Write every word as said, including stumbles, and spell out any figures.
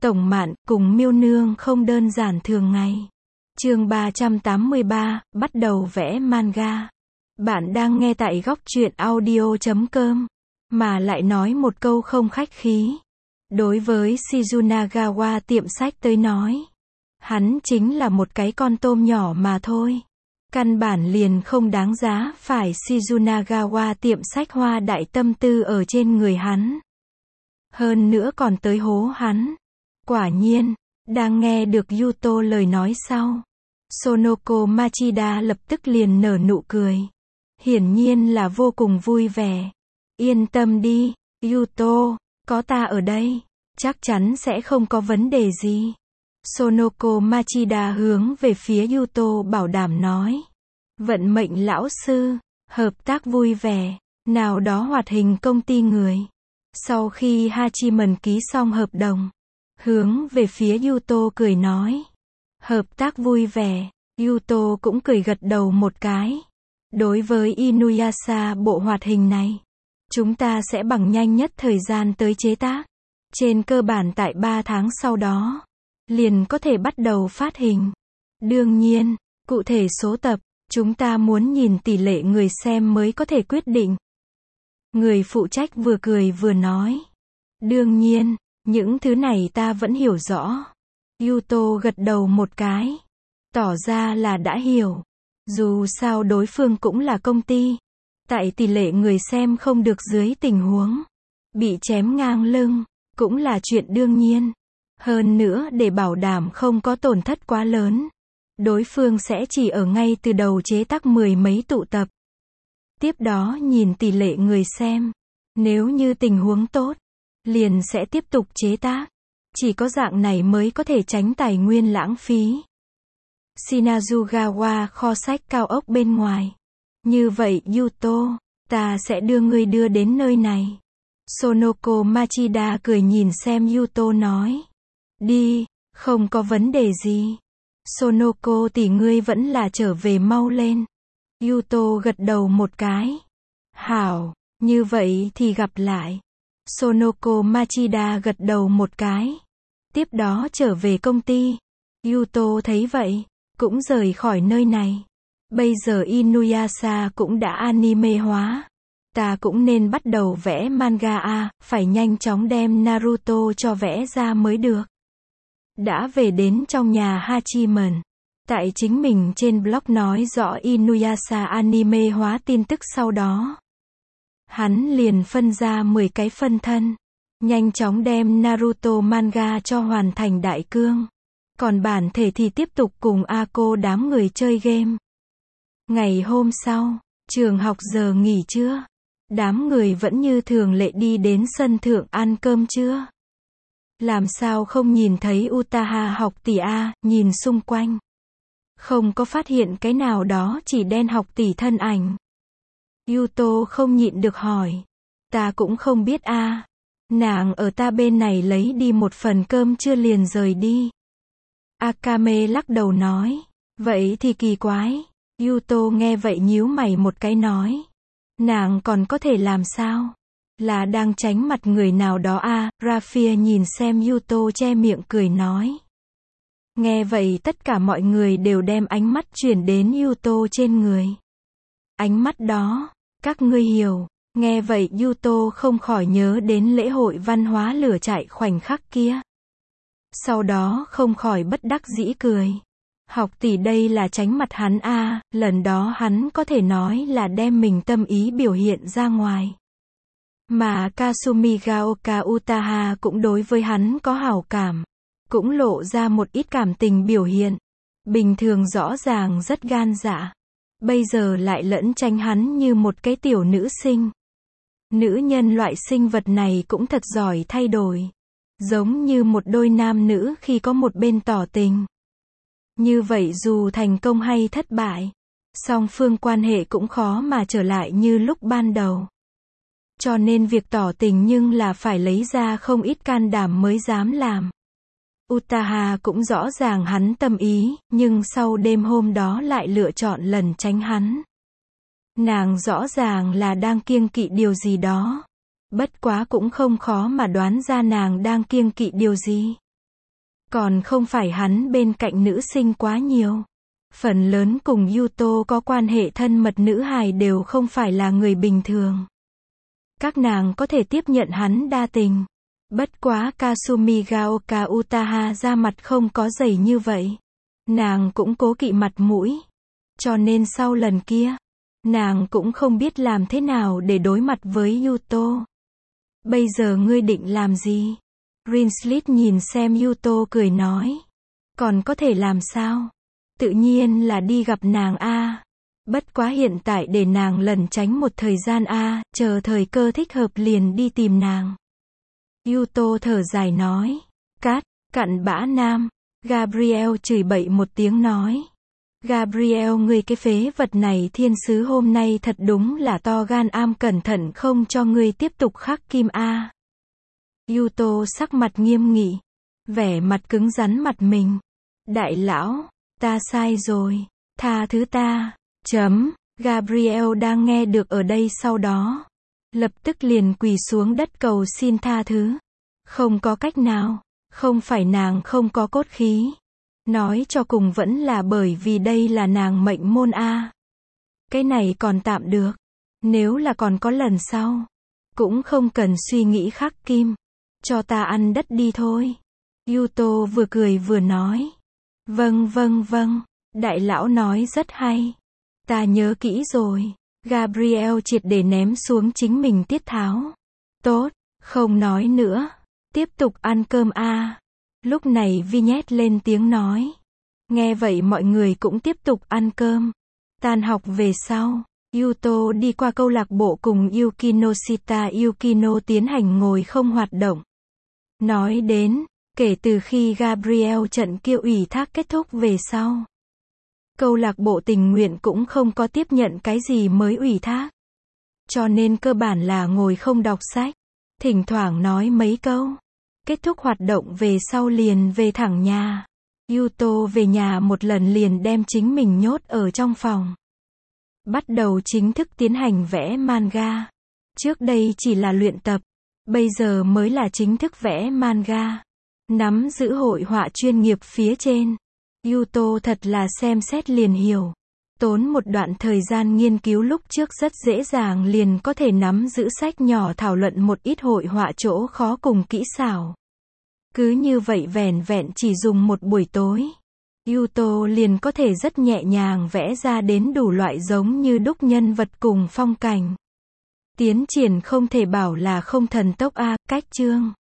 Tổng Mạn cùng Miêu Nương không đơn giản thường ngày. Chương ba trăm tám mươi ba, bắt đầu vẽ manga. Bạn đang nghe tại góc truyện audio chấm com, mà lại nói một câu không khách khí. Đối với Shizunagawa tiệm sách tới nói, hắn chính là một cái con tôm nhỏ mà thôi. Căn bản liền không đáng giá phải Shizunagawa tiệm sách hoa đại tâm tư ở trên người hắn. Hơn nữa còn tới hố hắn. Quả nhiên, đang nghe được Yuto lời nói sau, Sonoko Machida lập tức liền nở nụ cười. Hiển nhiên là vô cùng vui vẻ. Yên tâm đi, Yuto, có ta ở đây, chắc chắn sẽ không có vấn đề gì. Sonoko Machida hướng về phía Yuto bảo đảm nói. Vận mệnh lão sư, hợp tác vui vẻ, nào đó hoạt hình công ty người. Sau khi Hachiman ký xong hợp đồng, hướng về phía Yuto cười nói. Hợp tác vui vẻ, Yuto cũng cười gật đầu một cái. Đối với Inuyasha bộ hoạt hình này, chúng ta sẽ bằng nhanh nhất thời gian tới chế tác. Trên cơ bản tại ba tháng sau đó, liền có thể bắt đầu phát hình. Đương nhiên, cụ thể số tập, chúng ta muốn nhìn tỷ lệ người xem mới có thể quyết định. Người phụ trách vừa cười vừa nói. Đương nhiên, những thứ này ta vẫn hiểu rõ. Yuto gật đầu một cái, tỏ ra là đã hiểu. Dù sao đối phương cũng là công ty. Tại tỷ lệ người xem không được dưới tình huống bị chém ngang lưng, cũng là chuyện đương nhiên. Hơn nữa để bảo đảm không có tổn thất quá lớn, đối phương sẽ chỉ ở ngay từ đầu chế tác mười mấy tụ tập. Tiếp đó nhìn tỷ lệ người xem. Nếu như tình huống tốt, liền sẽ tiếp tục chế tác. Chỉ có dạng này mới có thể tránh tài nguyên lãng phí. Shinazugawa kho sách cao ốc bên ngoài. Như vậy Yuto, ta sẽ đưa ngươi đưa đến nơi này. Sonoko Machida cười nhìn xem Yuto nói. Đi, không có vấn đề gì. Sonoko tỷ ngươi vẫn là trở về mau lên. Yuto gật đầu một cái. Hảo, như vậy thì gặp lại. Sonoko Machida gật đầu một cái. Tiếp đó trở về công ty. Yuto thấy vậy, cũng rời khỏi nơi này. Bây giờ Inuyasha cũng đã anime hóa. Ta cũng nên bắt đầu vẽ manga a, phải nhanh chóng đem Naruto cho vẽ ra mới được. Đã về đến trong nhà Hachiman. Tại chính mình trên blog nói rõ Inuyasha anime hóa tin tức sau đó. Hắn liền phân ra mười cái phân thân. Nhanh chóng đem Naruto manga cho hoàn thành đại cương. Còn bản thể thì tiếp tục cùng Ako đám người chơi game. Ngày hôm sau, trường học giờ nghỉ trưa. Đám người vẫn như thường lệ đi đến sân thượng ăn cơm trưa. Làm sao không nhìn thấy Utaha học tỷ a, nhìn xung quanh. Không có phát hiện cái nào đó chỉ đen học tỷ thân ảnh. Yuto không nhịn được hỏi. Ta cũng không biết a. Nàng ở ta bên này lấy đi một phần cơm chưa liền rời đi. Akame lắc đầu nói. Vậy thì kỳ quái. Yuto nghe vậy nhíu mày một cái nói. Nàng còn có thể làm sao? Là đang tránh mặt người nào đó a. Rafia nhìn xem Yuto che miệng cười nói. Nghe vậy tất cả mọi người đều đem ánh mắt chuyển đến Yuto trên người. Ánh mắt đó, các ngươi hiểu. Nghe vậy Yuto không khỏi nhớ đến lễ hội văn hóa lửa trại khoảnh khắc kia. Sau đó không khỏi bất đắc dĩ cười. Học tỷ đây là tránh mặt hắn a, lần đó hắn có thể nói là đem mình tâm ý biểu hiện ra ngoài. Mà Kasumi Gaoka Utaha cũng đối với hắn có hảo cảm. Cũng lộ ra một ít cảm tình biểu hiện. Bình thường rõ ràng rất gan dạ. Bây giờ lại lẫn tránh hắn như một cái tiểu nữ sinh. Nữ nhân loại sinh vật này cũng thật giỏi thay đổi. Giống như một đôi nam nữ khi có một bên tỏ tình. Như vậy dù thành công hay thất bại, song phương quan hệ cũng khó mà trở lại như lúc ban đầu. Cho nên việc tỏ tình nhưng là phải lấy ra không ít can đảm mới dám làm. Utaha cũng rõ ràng hắn tâm ý, nhưng sau đêm hôm đó lại lựa chọn lần tránh hắn. Nàng rõ ràng là đang kiêng kỵ điều gì đó. Bất quá cũng không khó mà đoán ra nàng đang kiêng kỵ điều gì. Còn không phải hắn bên cạnh nữ sinh quá nhiều. Phần lớn cùng Yuto có quan hệ thân mật nữ hài đều không phải là người bình thường. Các nàng có thể tiếp nhận hắn đa tình. Bất quá Kasumi Gaoka Utaha ra mặt không có dày như vậy. Nàng cũng cố kỵ mặt mũi. Cho nên sau lần kia, nàng cũng không biết làm thế nào để đối mặt với Yuto. Bây giờ ngươi định làm gì? Rinslit nhìn xem Yuto cười nói. Còn có thể làm sao? Tự nhiên là đi gặp nàng a. Bất quá hiện tại để nàng lẩn tránh một thời gian a, chờ thời cơ thích hợp liền đi tìm nàng. Yuto thở dài nói. Cát, cặn bã nam. Gabriel chửi bậy một tiếng nói. Gabriel ngươi cái phế vật này, thiên sứ hôm nay thật đúng là to gan, am cẩn thận không cho ngươi tiếp tục khắc kim a. Yuto sắc mặt nghiêm nghị. Vẻ mặt cứng rắn mặt mình. Đại lão, ta sai rồi. Tha thứ ta. Chấm. Gabriel đang nghe được ở đây sau đó. Lập tức liền quỳ xuống đất cầu xin tha thứ. Không có cách nào. Không phải nàng không có cốt khí. Nói cho cùng vẫn là bởi vì đây là nàng mệnh môn a. Cái này còn tạm được. Nếu là còn có lần sau. Cũng không cần suy nghĩ khắc kim. Cho ta ăn đất đi thôi. Yuto vừa cười vừa nói. Vâng vâng vâng. Đại lão nói rất hay. Ta nhớ kỹ rồi. Gabriel triệt để ném xuống chính mình tiết tháo. Tốt, không nói nữa. Tiếp tục ăn cơm a. Lúc này Vignette lên tiếng nói. Nghe vậy mọi người cũng tiếp tục ăn cơm. Tan học về sau, Yuto đi qua câu lạc bộ cùng Yukino Shita Yukino tiến hành ngồi không hoạt động. Nói đến, kể từ khi Gabriel trận kia ủy thác kết thúc về sau, câu lạc bộ tình nguyện cũng không có tiếp nhận cái gì mới ủy thác. Cho nên cơ bản là ngồi không đọc sách, thỉnh thoảng nói mấy câu. Kết thúc hoạt động về sau liền về thẳng nhà. Yuto về nhà một lần liền đem chính mình nhốt ở trong phòng. Bắt đầu chính thức tiến hành vẽ manga. Trước đây chỉ là luyện tập, bây giờ mới là chính thức vẽ manga. Nắm giữ hội họa chuyên nghiệp phía trên. Yuto thật là xem xét liền hiểu. Tốn một đoạn thời gian nghiên cứu lúc trước rất dễ dàng liền có thể nắm giữ sách nhỏ thảo luận một ít hội họa chỗ khó cùng kỹ xảo. Cứ như vậy vẻn vẹn chỉ dùng một buổi tối, Yuto liền có thể rất nhẹ nhàng vẽ ra đến đủ loại giống như đúc nhân vật cùng phong cảnh. Tiến triển không thể bảo là không thần tốc a. Cách chương